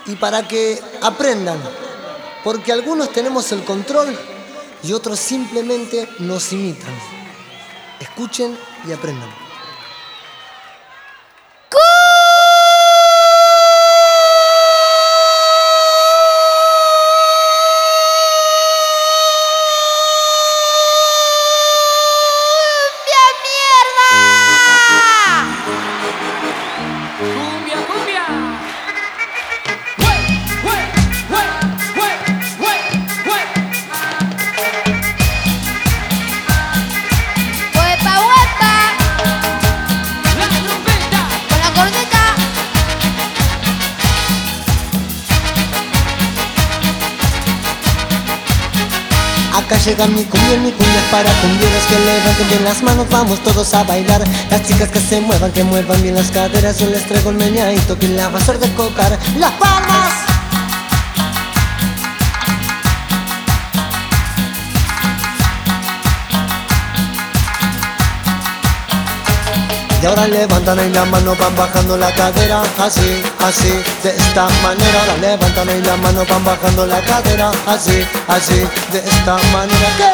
y para que aprendan, porque algunos tenemos el control y otros simplemente nos imitan. Escuchen y aprendan. Acá llega mi cumbia es para cumbieros que levanten bien las manos, vamos todos a bailar. Las chicas que muevan bien las caderas, yo les traigo el meneadito que la va a hacer de cocar. ¡Las palmas! Y ahora levantan ahí la mano, van bajando la cadera, así, así, de esta manera. Ahora levantan ahí la mano, van bajando la cadera, así, así, de esta manera. ¿Qué?